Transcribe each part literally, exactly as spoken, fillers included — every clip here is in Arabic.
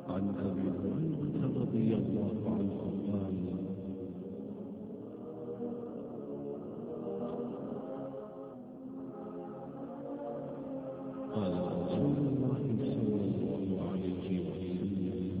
عن أبي هريرة رضي الله عنه قال قال رسول الله صلى الله عليه وسلم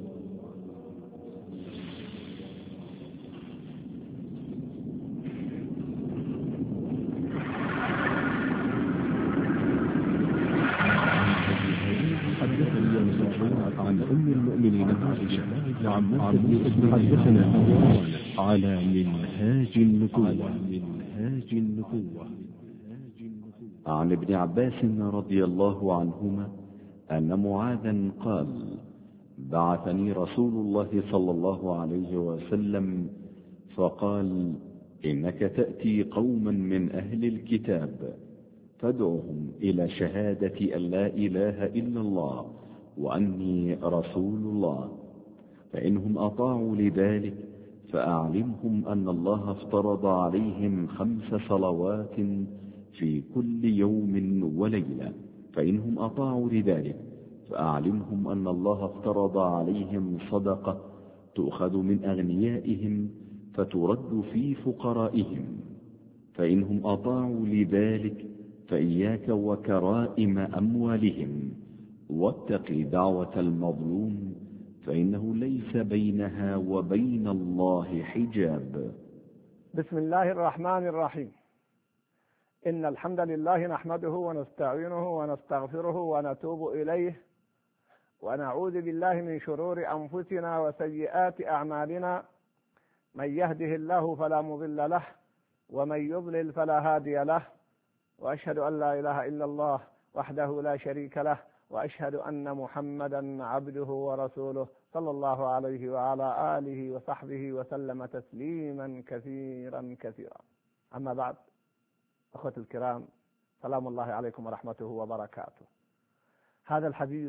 عن أم المؤمنين عائشة وعن موسى حدثنا على منهاج النبوة منهاج النبوة عن ابن عباس رضي الله عنهما أن معاذا قال: بعثني رسول الله صلى الله عليه وسلم فقال: إنك تأتي قوما من أهل الكتاب فادعهم إلى شهادة أن لا إله إلا الله وأني رسول الله، فإنهم أطاعوا لذلك فأعلمهم أن الله افترض عليهم خمس صلوات في كل يوم وليلة، فإنهم أطاعوا لذلك فأعلمهم أن الله افترض عليهم صدقة تؤخذ من أغنيائهم فترد في فقرائهم، فإنهم أطاعوا لذلك فإياك وكرائم أموالهم، واتق دعوة المظلوم فإنه ليس بينها وبين الله حجاب. بسم الله الرحمن الرحيم. إن الحمد لله نحمده ونستعينه ونستغفره ونتوب إليه، ونعوذ بالله من شرور أنفسنا وسيئات أعمالنا، من يهده الله فلا مضل له ومن يضلل فلا هادي له، وأشهد أن لا إله إلا الله وحده لا شريك له، وأشهد أن محمدا عبده ورسوله صلى الله عليه وعلى آله وصحبه وسلم تسليما كثيرا كثيرا. أما بعد، أخوتي الكرام، سلام الله عليكم ورحمته وبركاته. هذا الحديث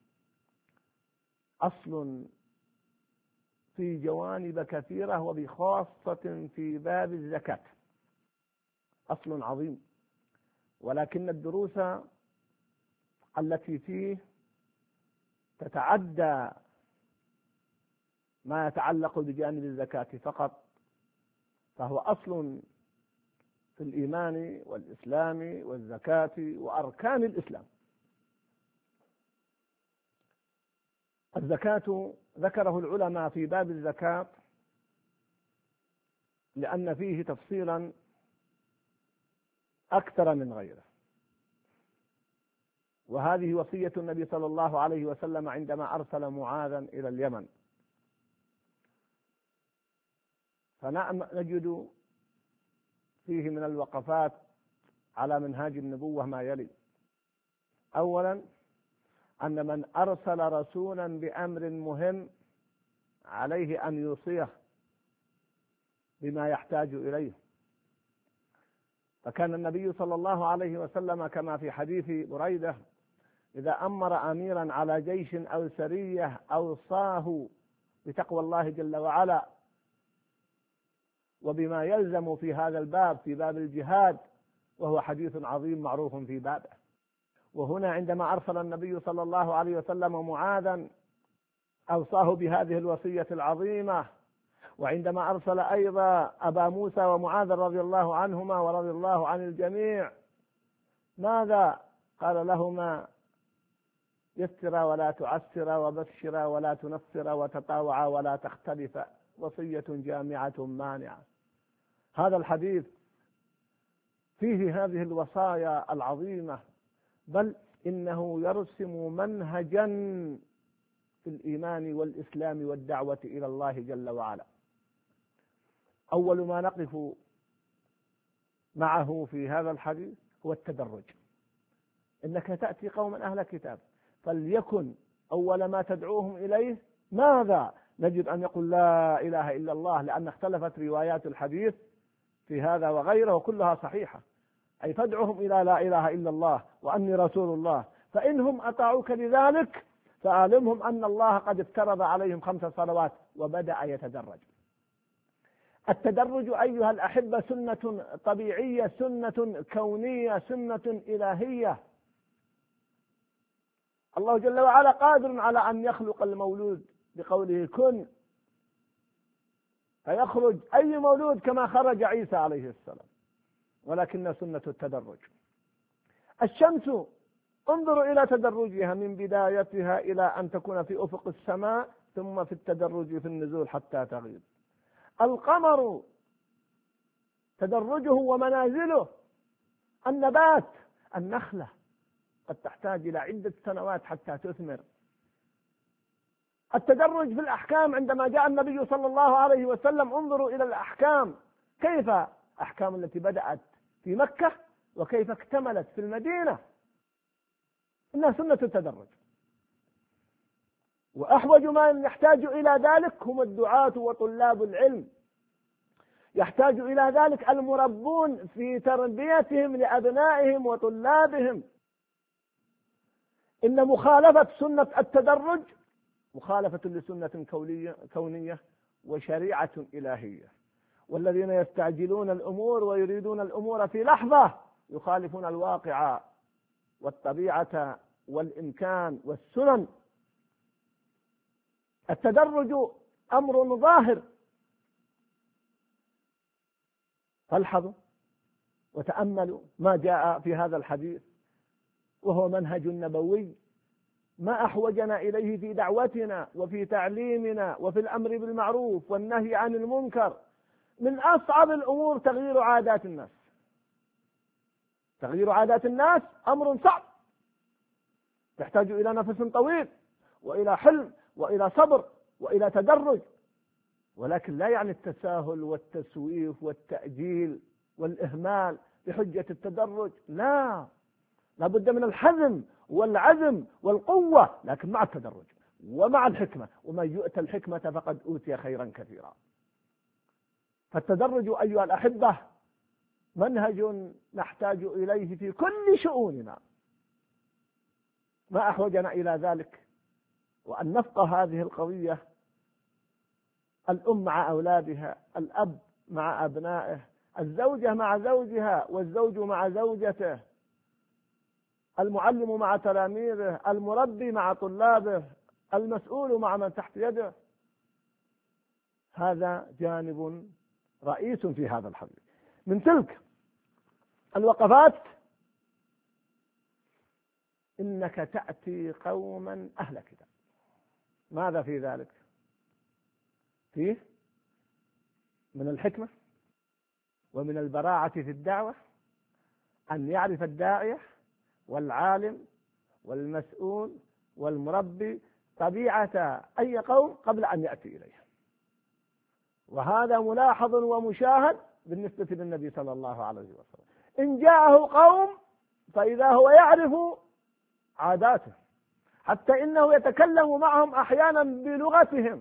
أصل في جوانب كثيرة، وبخاصة في باب الزكاة، أصل عظيم، ولكن الدروس التي فيه تتعدى ما يتعلق بجانب الزكاة فقط، فهو أصل في الإيمان والإسلام والزكاة وأركان الإسلام. الزكاة ذكره العلماء في باب الزكاة لأن فيه تفصيلا أكثر من غيره، وهذه وصية النبي صلى الله عليه وسلم عندما أرسل معاذا إلى اليمن. فنجد فيه من الوقفات على منهاج النبوة ما يلي: أولا، أن من أرسل رسولا بأمر مهم عليه أن يوصيه بما يحتاج إليه، فكان النبي صلى الله عليه وسلم كما في حديث بريدة إذا أمر أميرا على جيش أو سرية أوصاه بتقوى الله جل وعلا وبما يلزم في هذا الباب، في باب الجهاد، وهو حديث عظيم معروف في بابه. وهنا عندما أرسل النبي صلى الله عليه وسلم معاذا أوصاه بهذه الوصية العظيمة، وعندما أرسل أيضا أبا موسى ومعاذ رضي الله عنهما ورضي الله عن الجميع، ماذا قال لهما؟ يسرا ولا تعسرا، وبشرا ولا تنفرا، وتطاوعا ولا تختلفا، وصية جامعة مانعة. هذا الحديث فيه هذه الوصايا العظيمة، بل إنه يرسم منهجا في الإيمان والإسلام والدعوة إلى الله جل وعلا. أول ما نقف معه في هذا الحديث هو التدرج. إنك تأتي قوما أهل كتاب، فليكن أول ما تدعوهم إليه ماذا؟ نجد أن يقول لا إله إلا الله، لأن اختلفت روايات الحديث في هذا وغيره وكلها صحيحة، أي فادعهم إلى لا إله إلا الله وأني رسول الله، فإنهم أطاعوك لذلك فأعلمهم أن الله قد افترض عليهم خمس صلوات. وبدأ يتدرج. التدرج أيها الأحبة سنة طبيعية، سنة كونية، سنة إلهية. الله جل وعلا قادر على أن يخلق المولود بقوله كن فيخرج أي مولود كما خرج عيسى عليه السلام، ولكن سنة التدرج. الشمس انظروا إلى تدرجها من بدايتها إلى أن تكون في أفق السماء، ثم في التدرج في النزول حتى تغيب. القمر تدرجه ومنازله. النبات، النخلة قد تحتاج إلى عدة سنوات حتى تثمر. التدرج في الأحكام، عندما جاء النبي صلى الله عليه وسلم انظروا إلى الأحكام، كيف أحكام التي بدأت في مكة وكيف اكتملت في المدينة. إنها سنة التدرج. وأحوج ما يحتاج إلى ذلك هم الدعاة وطلاب العلم، يحتاج إلى ذلك المربون في تربيتهم لأبنائهم وطلابهم. إن مخالفة سنة التدرج مخالفة لسنة كونية وشريعة إلهية، والذين يستعجلون الأمور ويريدون الأمور في لحظة يخالفون الواقع والطبيعة والإمكان والسنن. التدرج أمر ظاهر، فالحظوا وتأملوا ما جاء في هذا الحديث، وهو منهج نبوي ما أحوجنا إليه في دعوتنا وفي تعليمنا وفي الأمر بالمعروف والنهي عن المنكر. من أصعب الأمور تغيير عادات الناس. تغيير عادات الناس أمر صعب، يحتاج إلى نفس طويل وإلى حلم وإلى صبر وإلى تدرج، ولكن لا يعني التساهل والتسويف والتأجيل والإهمال بحجة التدرج. لا، لا بد من الحزم والعزم والقوة، لكن مع التدرج ومع الحكمة، ومن يؤتى الحكمة فقد أوتي خيرا كثيرا. فالتدرج أيها الأحبة منهج نحتاج إليه في كل شؤوننا. ما أحوجنا إلى ذلك وأن نفقه هذه القضية، الأم مع أولادها، الأب مع أبنائه، الزوجة مع زوجها، والزوج مع زوجته، المعلم مع تلاميذه، المربي مع طلابه، المسؤول مع من تحت يده. هذا جانب رئيس في هذا الحديث. من تلك الوقفات: إنك تأتي قوما أهل كتاب. ماذا في ذلك؟ فيه من الحكمة ومن البراعة في الدعوة أن يعرف الداعية والعالم والمسؤول والمربي طبيعة أي قوم قبل أن يأتي إليه. وهذا ملاحظ ومشاهد بالنسبة للنبي صلى الله عليه وسلم. إن جاءه قوم فإذا هو يعرف عاداته، حتى إنه يتكلم معهم أحيانا بلغتهم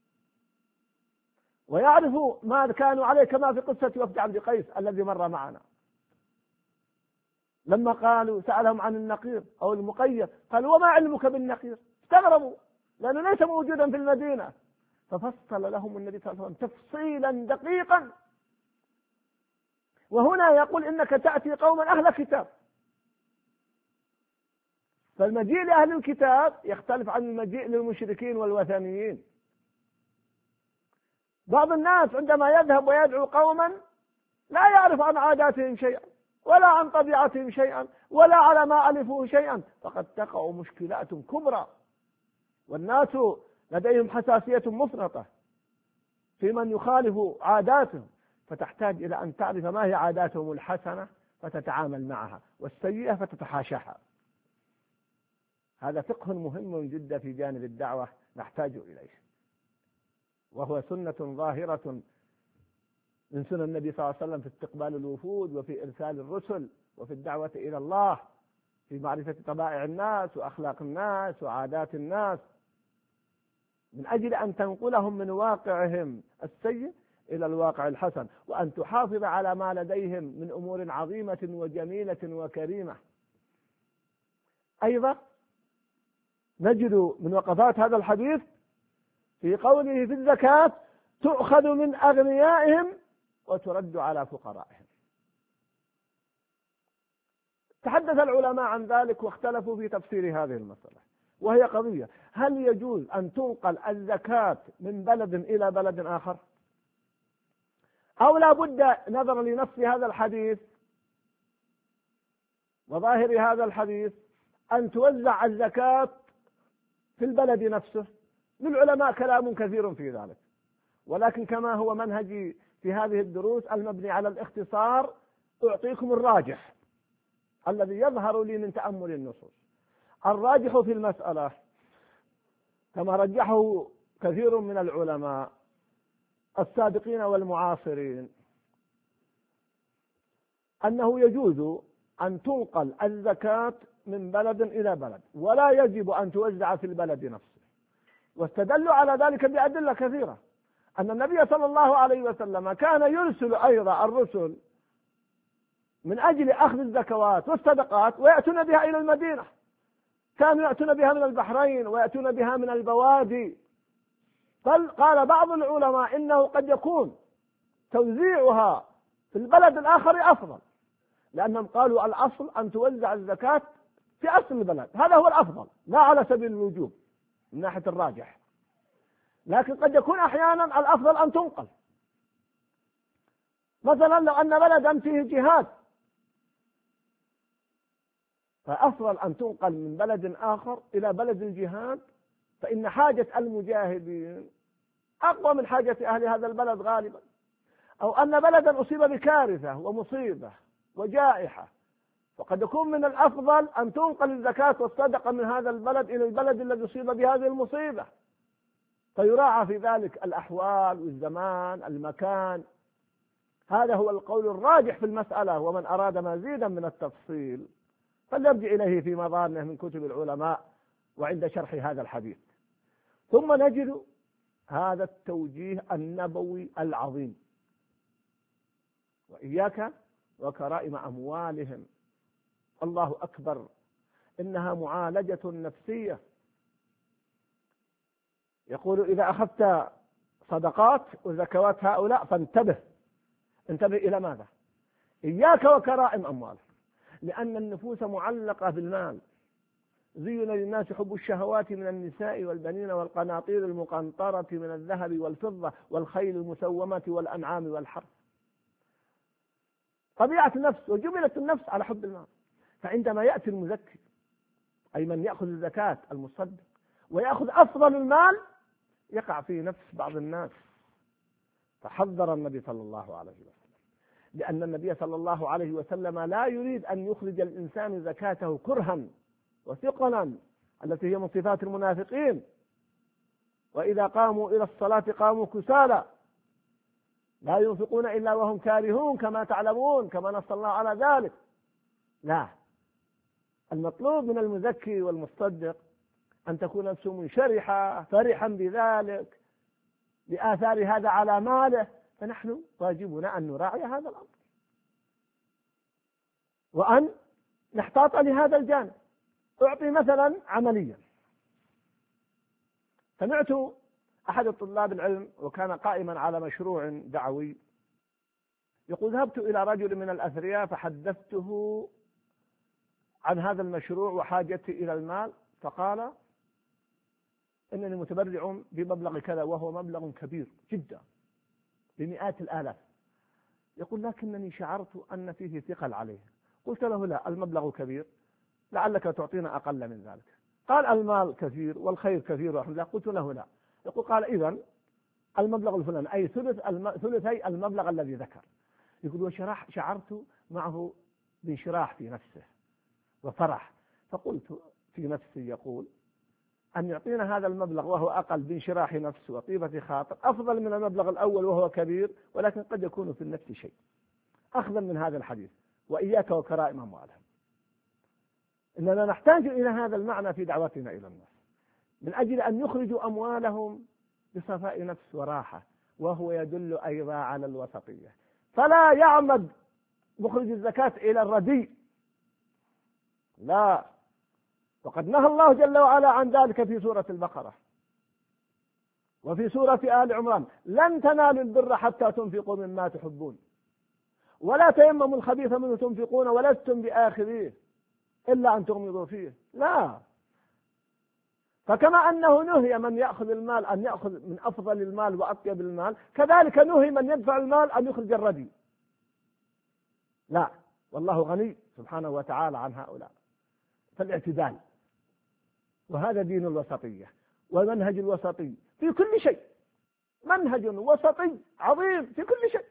ويعرف ما كانوا عليه، كما في قصة وفد عبد قيس الذي مر معنا. لما قالوا سألهم عن النقير أو المقير، قالوا وما علمك بالنقير؟ استغربوا لأنه ليس موجودا في المدينة، ففصل لهم النبي صلى الله عليه وسلم تفصيلا دقيقا. وهنا يقول إنك تأتي قوما أهل كتاب. فالمجيء لأهل الكتاب يختلف عن المجيء للمشركين والوثنيين. بعض الناس عندما يذهب ويدعو قوما لا يعرف عن عاداتهم شيئا ولا عن طبيعتهم شيئا ولا على ما ألفوه شيئا، فقد تقع مشكلات كبرى، والناس لديهم حساسية مفرطة في من يخالف عاداتهم، فتحتاج إلى أن تعرف ما هي عاداتهم الحسنة فتتعامل معها، والسيئة فتتحاشاها. هذا فقه مهم جدا في جانب الدعوة نحتاج إليه، وهو سنة ظاهرة من سنن النبي صلى الله عليه وسلم في استقبال الوفود وفي إرسال الرسل وفي الدعوة إلى الله، في معرفة طبائع الناس وأخلاق الناس وعادات الناس، من أجل أن تنقلهم من واقعهم السيء إلى الواقع الحسن، وأن تحافظ على ما لديهم من أمور عظيمة وجميلة وكريمة. أيضا نجد من وقفات هذا الحديث في قوله في الزكاة تؤخذ من أغنيائهم وترد على فقرائهم. تحدث العلماء عن ذلك واختلفوا في تفسير هذه المسألة، وهي قضية: هل يجوز أن تنقل الزكاة من بلد إلى بلد آخر، أو لا بد نظرا لنص هذا الحديث وظاهر هذا الحديث أن توزع الزكاة في البلد نفسه؟ للعلماء كلام كثير في ذلك، ولكن كما هو منهجي في هذه الدروس المبني على الاختصار أعطيكم الراجح الذي يظهر لي من تأمل النصوص. الراجح في المسألة كما رجحه كثير من العلماء السابقين والمعاصرين أنه يجوز أن تنقل الزكاة من بلد إلى بلد، ولا يجب أن توزع في البلد نفسه. واستدلوا على ذلك بأدلة كثيرة، أن النبي صلى الله عليه وسلم كان يرسل أيضا الرسل من أجل أخذ الزكوات والصدقات ويأتون بها إلى المدينة، كانوا يأتون بها من البحرين ويأتون بها من البوادي. بل قال بعض العلماء إنه قد يكون توزيعها في البلد الآخر أفضل، لأنهم قالوا الأصل أن توزع الزكاة في أصل البلد، هذا هو الأفضل لا على سبيل الوجوب من ناحية الراجح، لكن قد يكون أحيانا الأفضل أن تنقل. مثلا لو أن بلدا فيه جهاد فأفضل أن تنقل من بلد آخر إلى بلد الجهاد، فإن حاجة المجاهدين أقوى من حاجة أهل هذا البلد غالبا. أو أن بلدا أصيب بكارثة ومصيبة وجائحة، وقد يكون من الأفضل أن تنقل الزكاة والصدقة من هذا البلد إلى البلد الذي أصيب بهذه المصيبة، فيراعى في ذلك الأحوال والزمان المكان. هذا هو القول الراجح في المسألة، ومن أراد مزيدا من التفصيل فليرجع إليه في مظانه من كتب العلماء وعند شرح هذا الحديث. ثم نجد هذا التوجيه النبوي العظيم: وإياك وكرائم أموالهم. الله أكبر، إنها معالجة نفسية. يقول: إذا أخذت صدقات وزكوات هؤلاء فانتبه. انتبه إلى ماذا؟ إياك وكرائم أموالهم، لأن النفوس معلقة بالمال. زين للناس حب الشهوات من النساء والبنين والقناطير المقنطرة من الذهب والفضة والخيل المسومة والأنعام والحرث. طبيعة النفس وجبلت النفس على حب المال. فعندما يأتي المزكي، أي من يأخذ الزكاة المصدق، ويأخذ أفضل المال، يقع في نفس بعض الناس. فحذر النبي صلى الله عليه وسلم، لأن النبي صلى الله عليه وسلم لا يريد أن يخرج الإنسان زكاته كرها وثقلا، التي هي من صفات المنافقين: وإذا قاموا إلى الصلاة قاموا كسالى لا ينفقون إلا وهم كارهون كما تعلمون، كما نص الله على ذلك. لا، المطلوب من المزكي والمصدق أن تكون نفسه منشرحة فرحا بذلك لآثار هذا على ماله. فنحن واجبنا أن نراعي هذا الأمر وأن نحتاط لهذا الجانب. أعطي مثلا عمليا: سمعت أحد الطلاب العلم وكان قائما على مشروع دعوي يقول: ذهبت إلى رجل من الأثرياء فحدثته عن هذا المشروع وحاجتي إلى المال، فقال: إنني متبرع بمبلغ كذا، وهو مبلغ كبير جدا بمئات الآلاف. يقول: لكنني شعرت أن فيه ثقل عليه. قلت له: لا، المبلغ كبير، لعلك تعطينا أقل من ذلك. قال: المال كثير والخير كثير والحمد لله. قلت له: لا. يقول: قال: إذن المبلغ الفلاني، أي ثلث الم... ثلثي المبلغ الذي ذكر. يقول: وشرح شعرت معه بانشراح في نفسه وفرح، فقلت في نفسي: يقول أن يعطينا هذا المبلغ وهو أقل بانشراح نفس وطيبة خاطر أفضل من المبلغ الأول وهو كبير، ولكن قد يكون في النفس شيء. أخذا من هذا الحديث: وإياك وكرائم أموالهم. إننا نحتاج إلى هذا المعنى في دعوتنا إلى الناس، من أجل أن يخرجوا أموالهم بصفاء نفس وراحة، وهو يدل أيضا على الوسطية. فلا يعمد مخرج الزكاة إلى الرديء، لا، وقد نهى الله جل وعلا عن ذلك في سورة البقرة وفي سورة آل عمران: لن تنالوا البر حتى تنفقوا مما تحبون ولا تيمموا الخبيث منه تنفقون ولستم بآخذيه إلا أن تغمضوا فيه. لا، فكما أنه نهي من يأخذ المال أن يأخذ من أفضل المال وأطيب المال، كذلك نهي من يدفع المال أن يخرج الردي. لا، والله غني سبحانه وتعالى عن هؤلاء. فالاعتدال، وهذا دين الوسطية ومنهج الوسطي في كل شيء، منهج وسطي عظيم في كل شيء،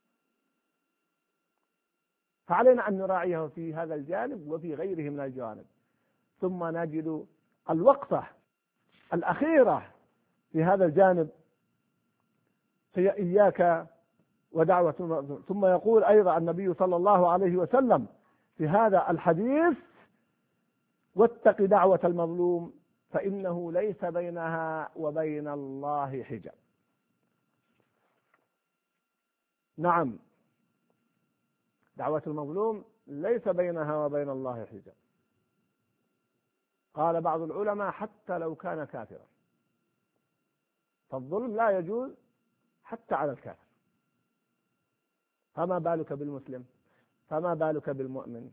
فعلينا أن نراعيه في هذا الجانب وفي غيره من الجوانب. ثم نجد الوقفة الأخيرة في هذا الجانب هي إياك ودعوة المظلوم. ثم يقول أيضا النبي صلى الله عليه وسلم في هذا الحديث: واتق دعوة المظلوم فإنه ليس بينها وبين الله حجاب. نعم، دعوة المظلوم ليس بينها وبين الله حجاب. قال بعض العلماء: حتى لو كان كافرا، فالظلم لا يجوز حتى على الكافر، فما بالك بالمسلم، فما بالك بالمؤمن.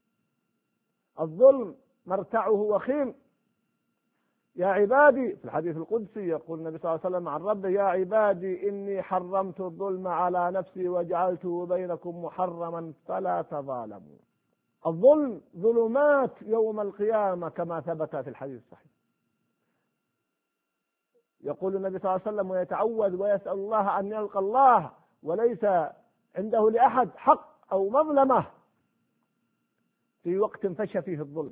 الظلم مرتعه وخيم. يا عبادي، في الحديث القدسي يقول النبي صلى الله عليه وسلم عن ربه: يا عبادي إني حرمت الظلم على نفسي وجعلته بينكم محرما فلا تظالموا. الظلم ظلمات يوم القيامة كما ثبت في الحديث الصحيح. يقول النبي صلى الله عليه وسلم: ويتعوذ ويسأل الله أن يلقى الله وليس عنده لأحد حق أو مظلمة في وقت فشى فيه الظلم.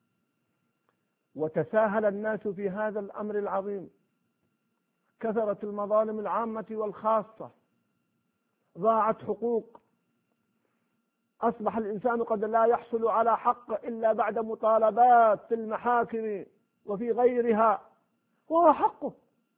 وتساهل الناس في هذا الأمر العظيم، كثرت المظالم العامة والخاصة، ضاعت حقوق، أصبح الإنسان قد لا يحصل على حق إلا بعد مطالبات في المحاكم وفي غيرها، وهو حقه.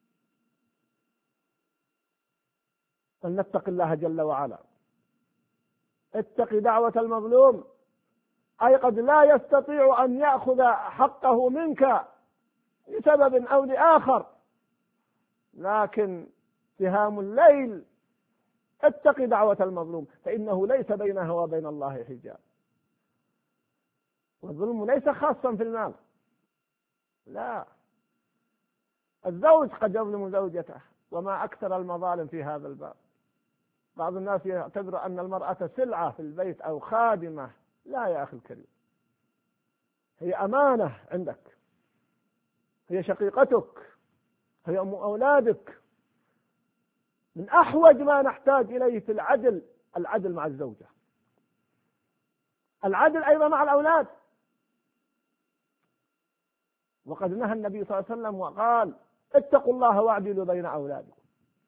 فلنتق الله جل وعلا. اتق دعوة المظلوم، أي قد لا يستطيع أن يأخذ حقه منك لسبب أو لآخر، لكن سهام الليل: اتق دعوة المظلوم فإنه ليس بينها وبين الله حجاب. والظلم ليس خاصا في المال، لا، الزوج قد يظلم زوجته، وما أكثر المظالم في هذا الباب. بعض الناس يعتبر أن المرأة سلعة في البيت أو خادمة. لا يا أخي الكريم، هي أمانة عندك، هي شقيقتك، هي أم أولادك. من أحوج ما نحتاج إليه في العدل العدل مع الزوجة، العدل أيضا مع الأولاد. وقد نهى النبي صلى الله عليه وسلم وقال: اتقوا الله واعدلوا بين أولادكم،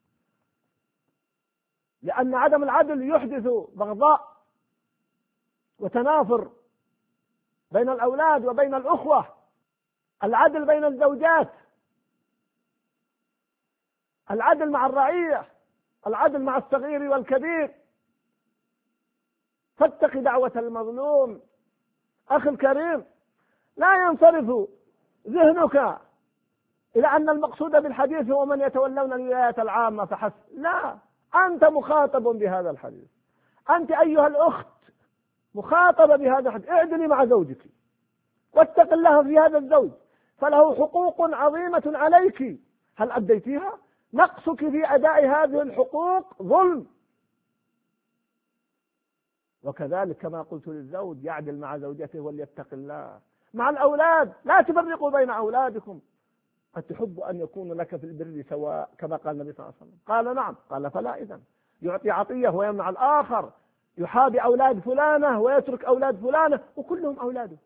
لأن عدم العدل يحدث بغضاء وتنافر بين الأولاد وبين الأخوة. العدل بين الزوجات، العدل مع الرعية، العدل مع الصغير والكبير. فاتق دعوة المظلوم. أخي الكريم، لا ينصرف ذهنك إلى أن المقصود بالحديث هو من يتولون الولايات العامة فحسب. لا، أنت مخاطب بهذا الحديث، أنت أيها الأخت مخاطبة بهذا الحديث. اعدلي مع زوجك واتق الله في هذا الزوج، فله حقوق عظيمة عليك، هل أديتيها؟ نقصك في أداء هذه الحقوق ظلم. وكذلك كما قلت للزوج يعدل مع زوجته وليتق الله. مع الأولاد لا تفرقوا بين أولادكم، قد تحب أن يكون لك في البر سواء كما قال النبي صلى الله عليه وسلم. قال: نعم. قال: فلا إذن. يعطي عطية ويمنع الآخر، يحابي أولاد فلانة ويترك أولاد فلانة، وكلهم أولاده.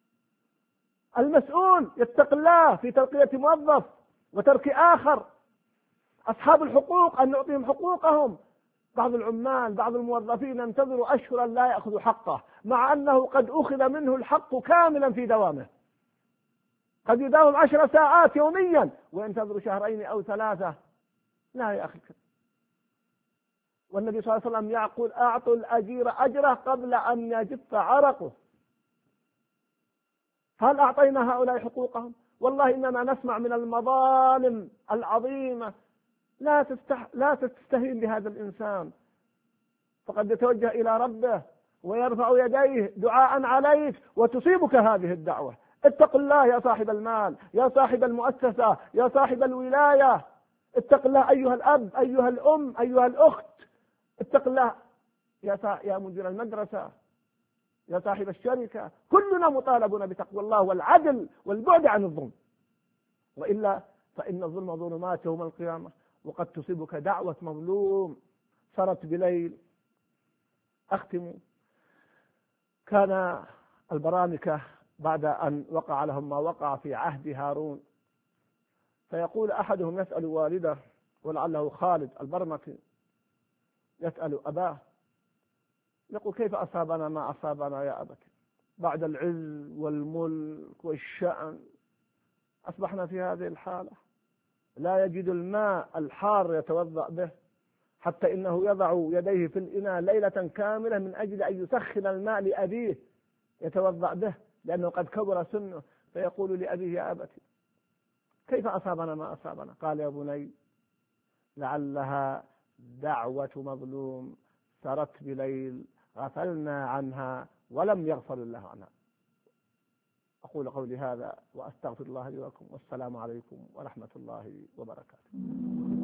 المسؤول يتق الله في ترقية موظف وترك آخر. أصحاب الحقوق أن نعطيهم حقوقهم. بعض العمال، بعض الموظفين ينتظر أشهرا لا يأخذ حقه، مع أنه قد أخذ منه الحق كاملا في دوامه. قد يداوم عشر ساعات يوميا وينتظر شهرين أو ثلاثة. لا يا أخي. والنبي صلى الله عليه وسلم يقول: أعطوا الأجير أجره قبل أن يجف عرقه. هل أعطينا هؤلاء حقوقهم؟ والله إننا نسمع من المظالم العظيمة. لا تستح... لا تستهين بهذا الإنسان، فقد يتوجه إلى ربه ويرفع يديه دعاء عليك وتصيبك هذه الدعوة. اتق الله يا صاحب المال، يا صاحب المؤسسة، يا صاحب الولاية، اتق الله أيها الأب، أيها الأم، أيها الأخت، اتق الله يا يا مدير المدرسة، يا صاحب الشركة. كلنا مطالبون بتقوى الله والعدل والبعد عن الظلم، وإلا فإن الظلم ظلمات يوم القيامة، وقد تصيبك دعوة مظلوم سرت بليل. أختم. كان البرامكة بعد أن وقع لهم ما وقع في عهد هارون، فيقول أحدهم يسأل والده، ولعله خالد البرمكي، يسأل أباه يقول: كيف أصابنا ما أصابنا يا أبت؟ بعد العز والملك والشأن أصبحنا في هذه الحالة، لا يجد الماء الحار يتوضأ به، حتى إنه يضع يديه في الإناء ليلة كاملة من أجل أن يسخن الماء لأبيه يتوضأ به، لأنه قد كبر سنه. فيقول لأبيه: يا أبت كيف أصابنا ما أصابنا؟ قال: يا بني لعلها دعوة مظلوم سرت بليل غفلنا عنها ولم يغفر الله عنها. أقول قولي هذا وأستغفر الله لي ولكم، والسلام عليكم ورحمة الله وبركاته.